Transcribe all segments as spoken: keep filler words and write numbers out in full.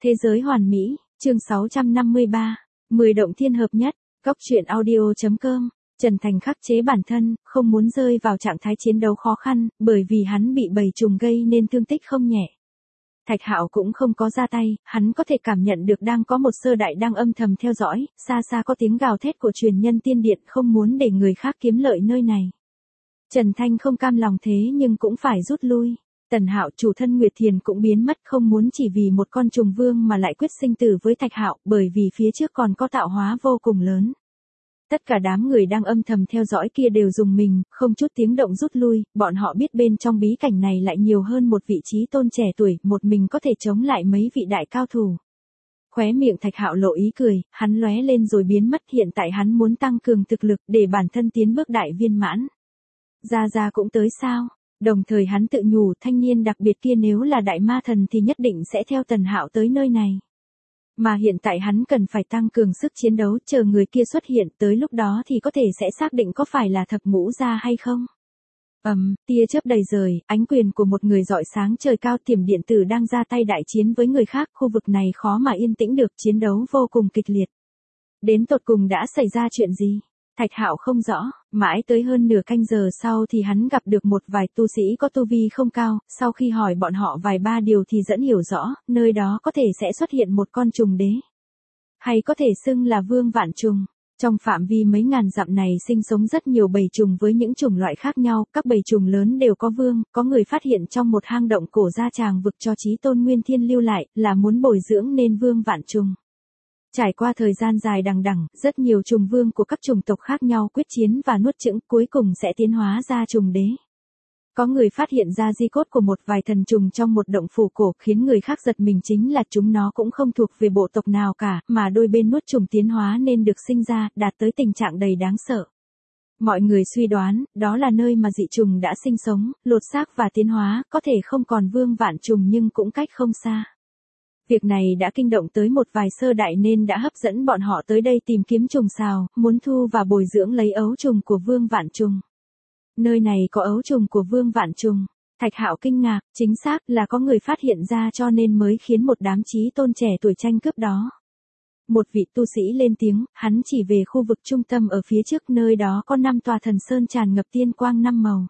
Thế giới hoàn mỹ, chương sáu trăm năm mươi ba, mười động thiên hợp nhất, góc truyện audio.com, Trần Thành khắc chế bản thân, không muốn rơi vào trạng thái chiến đấu khó khăn, bởi vì hắn bị bầy trùng gây nên thương tích không nhẹ. Thạch Hạo cũng không có ra tay, hắn có thể cảm nhận được đang có một sơ đại đang âm thầm theo dõi, xa xa có tiếng gào thét của truyền nhân tiên điện không muốn để người khác kiếm lợi nơi này. Trần Thanh không cam lòng thế nhưng cũng phải rút lui. Tần Hạo chủ thân Nguyệt Thiền cũng biến mất không muốn chỉ vì một con trùng vương mà lại quyết sinh tử với Thạch Hạo bởi vì phía trước còn có tạo hóa vô cùng lớn. Tất cả đám người đang âm thầm theo dõi kia đều dùng mình, không chút tiếng động rút lui, bọn họ biết bên trong bí cảnh này lại nhiều hơn một vị trí tôn trẻ tuổi, một mình có thể chống lại mấy vị đại cao thủ. Khóe miệng Thạch Hạo lộ ý cười, hắn lóe lên rồi biến mất, hiện tại hắn muốn tăng cường thực lực để bản thân tiến bước đại viên mãn. Gia Gia cũng tới sao? Đồng thời hắn tự nhủ thanh niên đặc biệt kia nếu là đại ma thần thì nhất định sẽ theo Tần Hạo tới nơi này. Mà hiện tại hắn cần phải tăng cường sức chiến đấu, chờ người kia xuất hiện, tới lúc đó thì có thể sẽ xác định có phải là Thập Ngũ Gia hay không. Ầm, um, tia chớp đầy trời, ánh quyền của một người rọi sáng trời cao, Tiềm điện tử đang ra tay đại chiến với người khác, khu vực này khó mà yên tĩnh được, chiến đấu vô cùng kịch liệt. Đến tột cùng đã xảy ra chuyện gì? Thạch Hạo không rõ, mãi tới hơn nửa canh giờ sau thì hắn gặp được một vài tu sĩ có tu vi không cao, sau khi hỏi bọn họ vài ba điều thì dẫn hiểu rõ, nơi đó có thể sẽ xuất hiện một con trùng đế. Hay có thể xưng là vương vạn trùng. Trong phạm vi mấy ngàn dặm này sinh sống rất nhiều bầy trùng với những chủng loại khác nhau, các bầy trùng lớn đều có vương, có người phát hiện trong một hang động cổ gia tràng vực cho Chí Tôn Nguyên Thiên lưu lại, là muốn bồi dưỡng nên vương vạn trùng. Trải qua thời gian dài đằng đẵng, rất nhiều trùng vương của các chủng tộc khác nhau quyết chiến và nuốt chửng, cuối cùng sẽ tiến hóa ra trùng đế. Có người phát hiện ra di cốt của một vài thần trùng trong một động phủ cổ, khiến người khác giật mình, chính là chúng nó cũng không thuộc về bộ tộc nào cả, mà đôi bên nuốt trùng tiến hóa nên được sinh ra, đạt tới tình trạng đầy đáng sợ. Mọi người suy đoán, đó là nơi mà dị trùng đã sinh sống, lột xác và tiến hóa, có thể không còn vương vạn trùng nhưng cũng cách không xa. Việc này đã kinh động tới một vài sơ đại nên đã hấp dẫn bọn họ tới đây tìm kiếm trùng sao, muốn thu và bồi dưỡng lấy ấu trùng của vương vạn trùng. Nơi này có ấu trùng của vương vạn trùng. Thạch Hạo kinh ngạc, chính xác là có người phát hiện ra cho nên mới khiến một đám chí tôn trẻ tuổi tranh cướp đó. Một vị tu sĩ lên tiếng, hắn chỉ về khu vực trung tâm ở phía trước, nơi đó có năm tòa thần sơn tràn ngập tiên quang năm màu.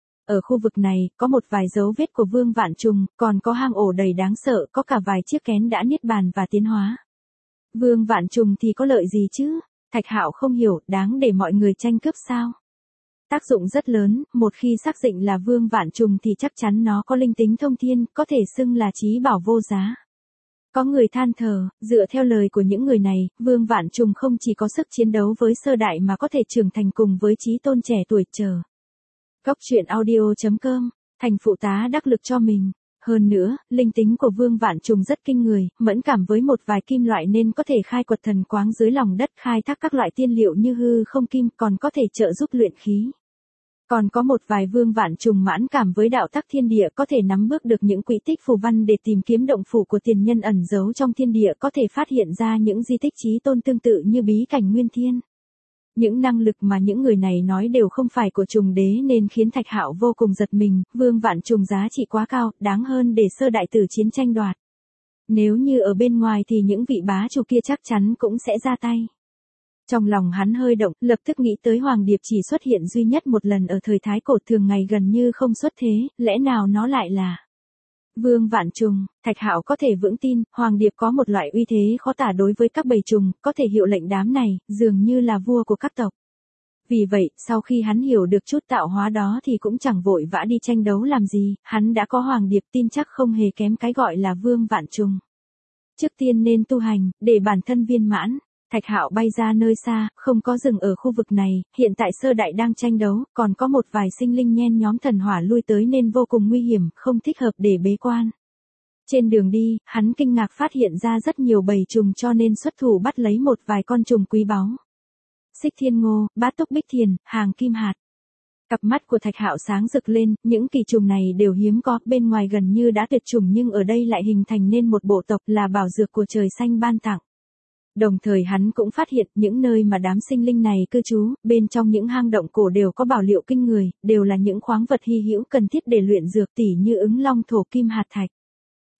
Ở khu vực này, có một vài dấu vết của vương vạn trùng, còn có hang ổ đầy đáng sợ, có cả vài chiếc kén đã niết bàn và tiến hóa. Vương vạn trùng thì có lợi gì chứ? Thạch Hạo không hiểu, đáng để mọi người tranh cướp sao? Tác dụng rất lớn, một khi xác định là vương vạn trùng thì chắc chắn nó có linh tính thông thiên, có thể xưng là chí bảo vô giá. Có người than thở, dựa theo lời của những người này, vương vạn trùng không chỉ có sức chiến đấu với sơ đại mà có thể trưởng thành cùng với chí tôn trẻ tuổi chờ. Góc truyện audio.com, thành phụ tá đắc lực cho mình. Hơn nữa, linh tính của vương vạn trùng rất kinh người, mẫn cảm với một vài kim loại nên có thể khai quật thần quáng dưới lòng đất, khai thác các loại tiên liệu như hư không kim, còn có thể trợ giúp luyện khí. Còn có một vài vương vạn trùng mãn cảm với đạo tắc thiên địa, có thể nắm bước được những quỹ tích phù văn để tìm kiếm động phủ của tiền nhân ẩn giấu trong thiên địa, có thể phát hiện ra những di tích chí tôn tương tự như bí cảnh Nguyên Thiên. Những năng lực mà những người này nói đều không phải của trùng đế nên khiến Thạch Hạo vô cùng giật mình, vương vạn trùng giá trị quá cao, đáng hơn để sơ đại tử chiến tranh đoạt. Nếu như ở bên ngoài thì những vị bá chủ kia chắc chắn cũng sẽ ra tay. Trong lòng hắn hơi động, lập tức nghĩ tới Hoàng Điệp chỉ xuất hiện duy nhất một lần ở thời Thái Cổ, thường ngày gần như không xuất thế, lẽ nào nó lại là vương vạn trùng? Thạch Hạo có thể vững tin, Hoàng Điệp có một loại uy thế khó tả đối với các bầy trùng, có thể hiệu lệnh đám này, dường như là vua của các tộc. Vì vậy, sau khi hắn hiểu được chút tạo hóa đó thì cũng chẳng vội vã đi tranh đấu làm gì, hắn đã có Hoàng Điệp, tin chắc không hề kém cái gọi là vương vạn trùng. Trước tiên nên tu hành, để bản thân viên mãn. Thạch Hạo bay ra nơi xa, không có dừng ở khu vực này, hiện tại sơ đại đang tranh đấu, còn có một vài sinh linh nhen nhóm thần hỏa lui tới nên vô cùng nguy hiểm, không thích hợp để bế quan. Trên đường đi, hắn kinh ngạc phát hiện ra rất nhiều bầy trùng cho nên xuất thủ bắt lấy một vài con trùng quý báu. Xích thiên ngô, bát túc bích thiền, hàng kim hạt. Cặp mắt của Thạch Hạo sáng rực lên, những kỳ trùng này đều hiếm có, bên ngoài gần như đã tuyệt chủng nhưng ở đây lại hình thành nên một bộ tộc, là bảo dược của trời xanh ban tặng. Đồng thời hắn cũng phát hiện những nơi mà đám sinh linh này cư trú, bên trong những hang động cổ đều có bảo liệu kinh người, đều là những khoáng vật hy hữu cần thiết để luyện dược, tỉ như ứng long thổ kim hạt thạch.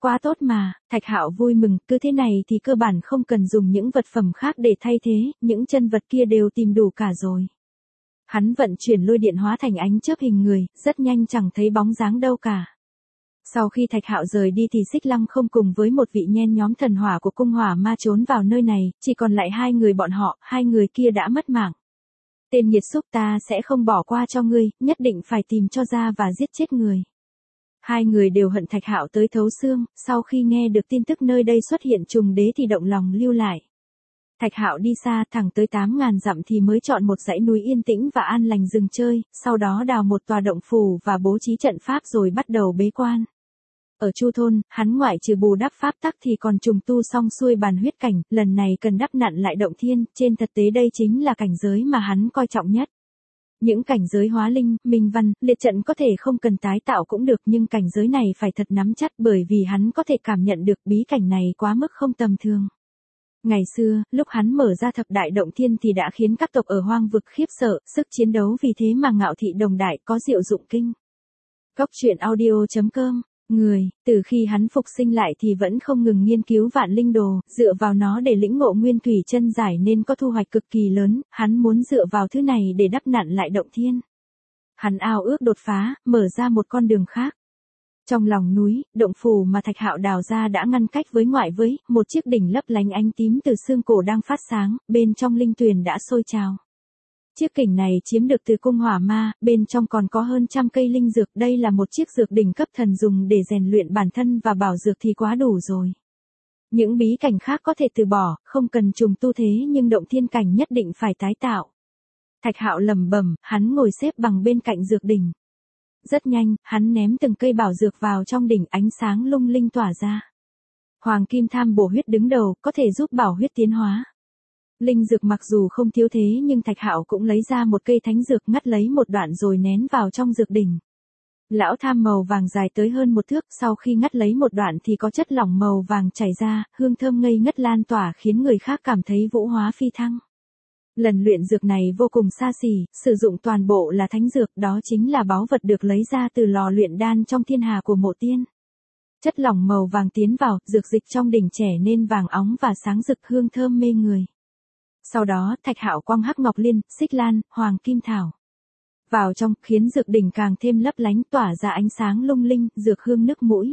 Quá tốt mà, Thạch Hạo vui mừng, cứ thế này thì cơ bản không cần dùng những vật phẩm khác để thay thế, những chân vật kia đều tìm đủ cả rồi. Hắn vận chuyển lôi điện hóa thành ánh chớp hình người, rất nhanh chẳng thấy bóng dáng đâu cả. Sau khi Thạch Hạo rời đi thì Xích Lăng không cùng với một vị nhen nhóm thần hỏa của cung hỏa ma trốn vào nơi này, chỉ còn lại hai người bọn họ, hai người kia đã mất mạng. Tên nghiệt xúc, ta sẽ không bỏ qua cho ngươi, nhất định phải tìm cho ra và giết chết người. Hai người đều hận Thạch Hạo tới thấu xương, sau khi nghe được tin tức nơi đây xuất hiện trùng đế thì động lòng lưu lại. Thạch Hạo đi xa thẳng tới tám ngàn dặm thì mới chọn một dãy núi yên tĩnh và an lành dừng chơi, sau đó đào một tòa động phủ và bố trí trận pháp rồi bắt đầu bế quan. Ở Chu thôn, hắn ngoại trừ bù đắp pháp tắc thì còn trùng tu xong xuôi bàn huyết cảnh, lần này cần đắp nặn lại động thiên, trên thực tế đây chính là cảnh giới mà hắn coi trọng nhất. Những cảnh giới hóa linh, minh văn, liệt trận có thể không cần tái tạo cũng được nhưng cảnh giới này phải thật nắm chắc bởi vì hắn có thể cảm nhận được bí cảnh này quá mức không tầm thường. Ngày xưa, lúc hắn mở ra thập đại động thiên thì đã khiến các tộc ở hoang vực khiếp sợ, sức chiến đấu vì thế mà ngạo thị đồng đại có diệu dụng kinh. Góc truyện audio chấm com Người, từ khi hắn phục sinh lại thì vẫn không ngừng nghiên cứu vạn linh đồ, dựa vào nó để lĩnh ngộ nguyên thủy chân giải nên có thu hoạch cực kỳ lớn, hắn muốn dựa vào thứ này để đắp nặn lại động thiên. Hắn ao ước đột phá, mở ra một con đường khác. Trong lòng núi, động phủ mà Thạch Hạo đào ra đã ngăn cách với ngoại với, một chiếc đỉnh lấp lánh ánh tím từ xương cổ đang phát sáng, bên trong linh tuyền đã sôi trào. Chiếc kình này chiếm được từ cung hỏa ma, bên trong còn có hơn trăm cây linh dược, đây là một chiếc dược đỉnh cấp thần dùng để rèn luyện bản thân và bảo dược thì quá đủ rồi. Những bí cảnh khác có thể từ bỏ, không cần trùng tu thế nhưng động thiên cảnh nhất định phải tái tạo. Thạch Hạo lẩm bẩm, hắn ngồi xếp bằng bên cạnh dược đỉnh. Rất nhanh, hắn ném từng cây bảo dược vào trong đỉnh, ánh sáng lung linh tỏa ra. Hoàng kim tham bổ huyết đứng đầu, có thể giúp bảo huyết tiến hóa. Linh dược mặc dù không thiếu thế nhưng Thạch Hạo cũng lấy ra một cây thánh dược ngắt lấy một đoạn rồi nén vào trong dược đỉnh. Lão tham màu vàng dài tới hơn một thước, sau khi ngắt lấy một đoạn thì có chất lỏng màu vàng chảy ra, hương thơm ngây ngất lan tỏa khiến người khác cảm thấy vũ hóa phi thăng. Lần luyện dược này vô cùng xa xỉ, sử dụng toàn bộ là thánh dược, đó chính là báu vật được lấy ra từ lò luyện đan trong thiên hà của Mộ Tiên. Chất lỏng màu vàng tiến vào, dược dịch trong đỉnh trẻ nên vàng óng và sáng rực, hương thơm mê người. Sau đó, Thạch Hạo quăng hắc ngọc liên, xích lan, hoàng kim thảo vào trong, khiến dược đỉnh càng thêm lấp lánh, tỏa ra ánh sáng lung linh, dược hương nức mũi.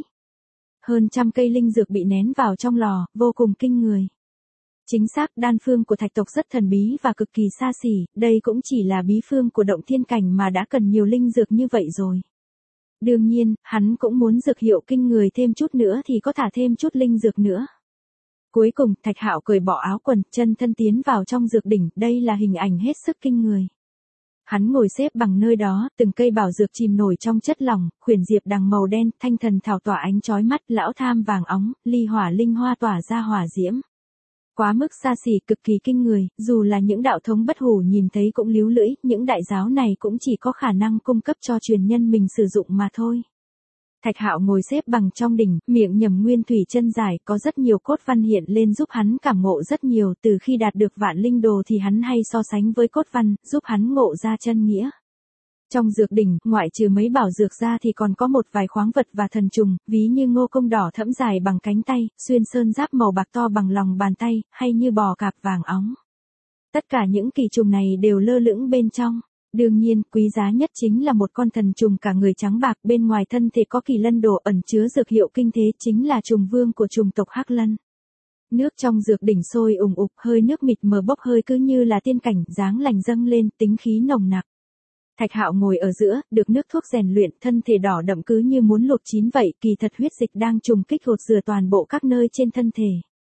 Hơn trăm cây linh dược bị nén vào trong lò, vô cùng kinh người. Chính xác, đan phương của Thạch tộc rất thần bí và cực kỳ xa xỉ, đây cũng chỉ là bí phương của động thiên cảnh mà đã cần nhiều linh dược như vậy rồi. Đương nhiên, hắn cũng muốn dược hiệu kinh người thêm chút nữa thì có thả thêm chút linh dược nữa. Cuối cùng, Thạch Hạo cởi bỏ áo quần, chân thân tiến vào trong dược đỉnh, đây là hình ảnh hết sức kinh người. Hắn ngồi xếp bằng nơi đó, từng cây bảo dược chìm nổi trong chất lỏng, khuyển diệp đằng màu đen, thanh thần thảo tỏa ánh chói mắt, lão tham vàng óng, ly hỏa linh hoa tỏa ra hỏa diễm. Quá mức xa xỉ, cực kỳ kinh người, dù là những đạo thống bất hủ nhìn thấy cũng líu lưỡi, những đại giáo này cũng chỉ có khả năng cung cấp cho truyền nhân mình sử dụng mà thôi. Thạch Hạo ngồi xếp bằng trong đỉnh, miệng nhầm nguyên thủy chân giải, có rất nhiều cốt văn hiện lên giúp hắn cảm ngộ rất nhiều, từ khi đạt được vạn linh đồ thì hắn hay so sánh với cốt văn, giúp hắn ngộ ra chân nghĩa. Trong dược đỉnh, ngoại trừ mấy bảo dược ra thì còn có một vài khoáng vật và thần trùng, ví như ngô công đỏ thẫm dài bằng cánh tay, xuyên sơn giáp màu bạc to bằng lòng bàn tay, hay như bò cạp vàng óng. Tất cả những kỳ trùng này đều lơ lửng bên trong. Đương nhiên, quý giá nhất chính là một con thần trùng cả người trắng bạc, bên ngoài thân thể có kỳ lân đồ ẩn chứa dược hiệu kinh thế, chính là trùng vương của trùng tộc Hắc Lân. Nước trong dược đỉnh sôi ùng ục, hơi nước mịt mờ bốc hơi cứ như là tiên cảnh, dáng lành dâng lên, tính khí nồng nặc. Thạch Hạo ngồi ở giữa, được nước thuốc rèn luyện, thân thể đỏ đậm cứ như muốn luộc chín vậy, kỳ thật huyết dịch đang trùng kích gột rửa toàn bộ các nơi trên thân thể.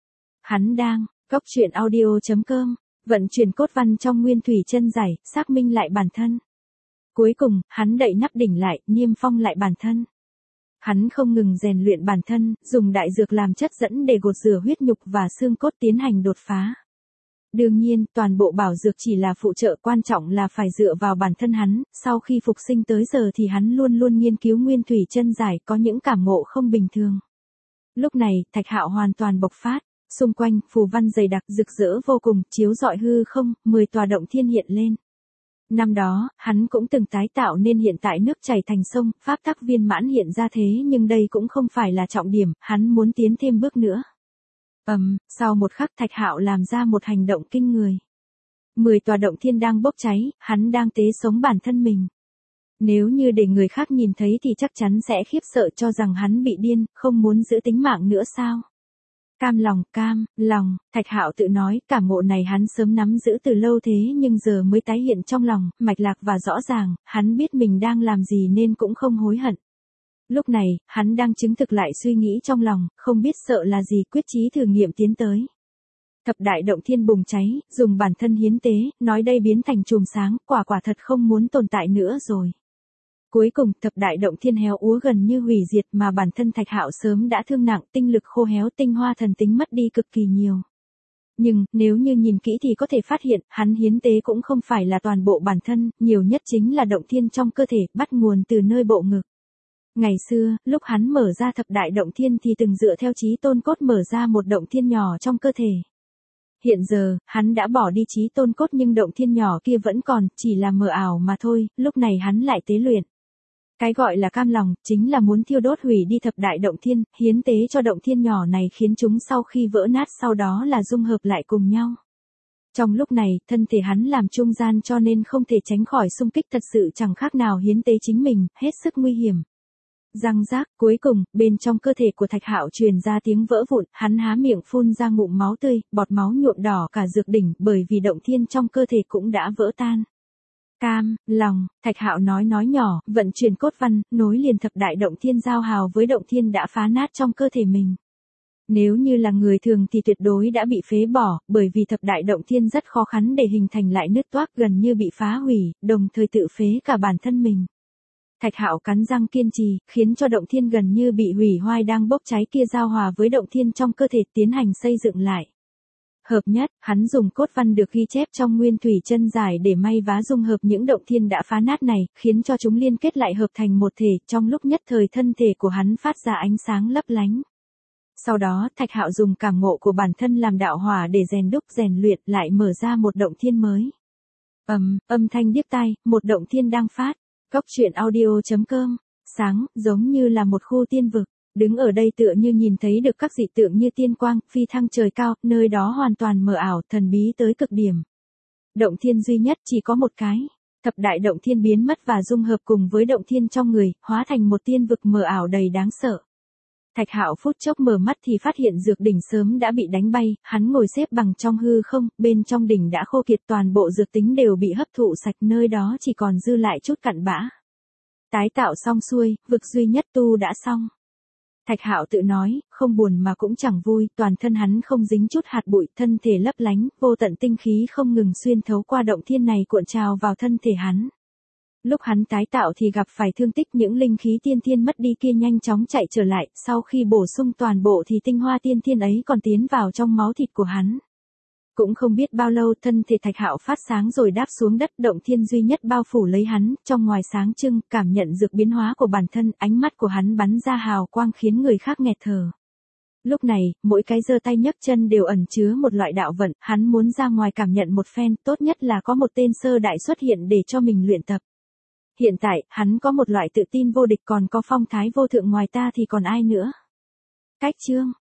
Hắn đang, góc truyện audio chấm com vận chuyển cốt văn trong nguyên thủy chân giải, xác minh lại bản thân. Cuối cùng, hắn đậy nắp đỉnh lại, niêm phong lại bản thân. Hắn không ngừng rèn luyện bản thân, dùng đại dược làm chất dẫn để gột rửa huyết nhục và xương cốt tiến hành đột phá. Đương nhiên, toàn bộ bảo dược chỉ là phụ trợ, quan trọng là phải dựa vào bản thân hắn, sau khi phục sinh tới giờ thì hắn luôn luôn nghiên cứu nguyên thủy chân giải, có những cảm ngộ không bình thường. Lúc này, Thạch Hạo hoàn toàn bộc phát. Xung quanh, phù văn dày đặc, rực rỡ vô cùng, chiếu rọi hư không, mười tòa động thiên hiện lên. Năm đó, hắn cũng từng tái tạo nên hiện tại nước chảy thành sông, pháp tắc viên mãn hiện ra thế nhưng đây cũng không phải là trọng điểm, hắn muốn tiến thêm bước nữa. Ầm, um, sau một khắc Thạch Hạo làm ra một hành động kinh người. Mười tòa động thiên đang bốc cháy, hắn đang tế sống bản thân mình. Nếu như để người khác nhìn thấy thì chắc chắn sẽ khiếp sợ cho rằng hắn bị điên, không muốn giữ tính mạng nữa sao? Cam lòng, cam, lòng, Thạch Hạo tự nói, cảm ngộ này hắn sớm nắm giữ từ lâu thế nhưng giờ mới tái hiện trong lòng, mạch lạc và rõ ràng, hắn biết mình đang làm gì nên cũng không hối hận. Lúc này, hắn đang chứng thực lại suy nghĩ trong lòng, không biết sợ là gì, quyết chí thử nghiệm tiến tới. Thập đại động thiên bùng cháy, dùng bản thân hiến tế, nói đây biến thành chùm sáng, quả quả thật không muốn tồn tại nữa rồi. Cuối cùng, thập đại động thiên héo úa gần như hủy diệt mà bản thân Thạch Hạo sớm đã thương nặng, tinh lực khô héo, tinh hoa thần tính mất đi cực kỳ nhiều. Nhưng, nếu như nhìn kỹ thì có thể phát hiện, hắn hiến tế cũng không phải là toàn bộ bản thân, nhiều nhất chính là động thiên trong cơ thể, bắt nguồn từ nơi bộ ngực. Ngày xưa, lúc hắn mở ra thập đại động thiên thì từng dựa theo chí tôn cốt mở ra một động thiên nhỏ trong cơ thể. Hiện giờ, hắn đã bỏ đi chí tôn cốt nhưng động thiên nhỏ kia vẫn còn, chỉ là mờ ảo mà thôi, lúc này hắn lại tế luyện. Cái gọi là cam lòng, chính là muốn thiêu đốt hủy đi thập đại động thiên, hiến tế cho động thiên nhỏ này khiến chúng sau khi vỡ nát sau đó là dung hợp lại cùng nhau. Trong lúc này, thân thể hắn làm trung gian cho nên không thể tránh khỏi xung kích thật sự chẳng khác nào hiến tế chính mình, hết sức nguy hiểm. Răng rác, cuối cùng, bên trong cơ thể của Thạch Hạo truyền ra tiếng vỡ vụn, hắn há miệng phun ra ngụm máu tươi, bọt máu nhuộm đỏ cả dược đỉnh bởi vì động thiên trong cơ thể cũng đã vỡ tan. Cam, lòng, Thạch Hạo nói nói nhỏ, vận chuyển cốt văn, nối liền thập đại động thiên giao hào với động thiên đã phá nát trong cơ thể mình. Nếu như là người thường thì tuyệt đối đã bị phế bỏ, bởi vì thập đại động thiên rất khó khăn để hình thành lại nứt toác gần như bị phá hủy, đồng thời tự phế cả bản thân mình. Thạch Hạo cắn răng kiên trì, khiến cho động thiên gần như bị hủy hoại đang bốc cháy kia giao hòa với động thiên trong cơ thể tiến hành xây dựng lại. Hợp nhất, hắn dùng cốt văn được ghi chép trong nguyên thủy chân giải để may vá dung hợp những động thiên đã phá nát này, khiến cho chúng liên kết lại hợp thành một thể, trong lúc nhất thời thân thể của hắn phát ra ánh sáng lấp lánh. Sau đó, Thạch Hạo dùng cảm ngộ của bản thân làm đạo hỏa để rèn đúc rèn luyện lại mở ra một động thiên mới. Ầm, âm thanh điếc tai, một động thiên đang phát. Góc truyện audio chấm com, sáng, giống như là một khu tiên vực, đứng ở đây tựa như nhìn thấy được các dị tượng như tiên quang, phi thăng trời cao, nơi đó hoàn toàn mờ ảo, thần bí tới cực điểm. Động thiên duy nhất chỉ có một cái, thập đại động thiên biến mất và dung hợp cùng với động thiên trong người, hóa thành một tiên vực mờ ảo đầy đáng sợ. Thạch Hạo phút chốc mở mắt thì phát hiện dược đỉnh sớm đã bị đánh bay, hắn ngồi xếp bằng trong hư không, bên trong đỉnh đã khô kiệt toàn bộ dược tính đều bị hấp thụ sạch nơi đó chỉ còn dư lại chút cặn bã. Tái tạo xong xuôi, vực duy nhất tu đã xong. Thạch Hạo tự nói, không buồn mà cũng chẳng vui, toàn thân hắn không dính chút hạt bụi, thân thể lấp lánh, vô tận tinh khí không ngừng xuyên thấu qua động thiên này cuộn trào vào thân thể hắn. Lúc hắn tái tạo thì gặp phải thương tích, những linh khí tiên thiên mất đi kia nhanh chóng chạy trở lại, sau khi bổ sung toàn bộ thì tinh hoa tiên thiên ấy còn tiến vào trong máu thịt của hắn. Cũng không biết bao lâu thân thể Thạch Hạo phát sáng rồi đáp xuống đất, động thiên duy nhất bao phủ lấy hắn, trong ngoài sáng trưng, cảm nhận dược biến hóa của bản thân, ánh mắt của hắn bắn ra hào quang khiến người khác nghẹt thở. Lúc này, mỗi cái giơ tay nhấc chân đều ẩn chứa một loại đạo vận, hắn muốn ra ngoài cảm nhận một phen, tốt nhất là có một tên sơ đại xuất hiện để cho mình luyện tập. Hiện tại, hắn có một loại tự tin vô địch, còn có phong thái vô thượng, ngoài ta thì còn ai nữa. Cách chương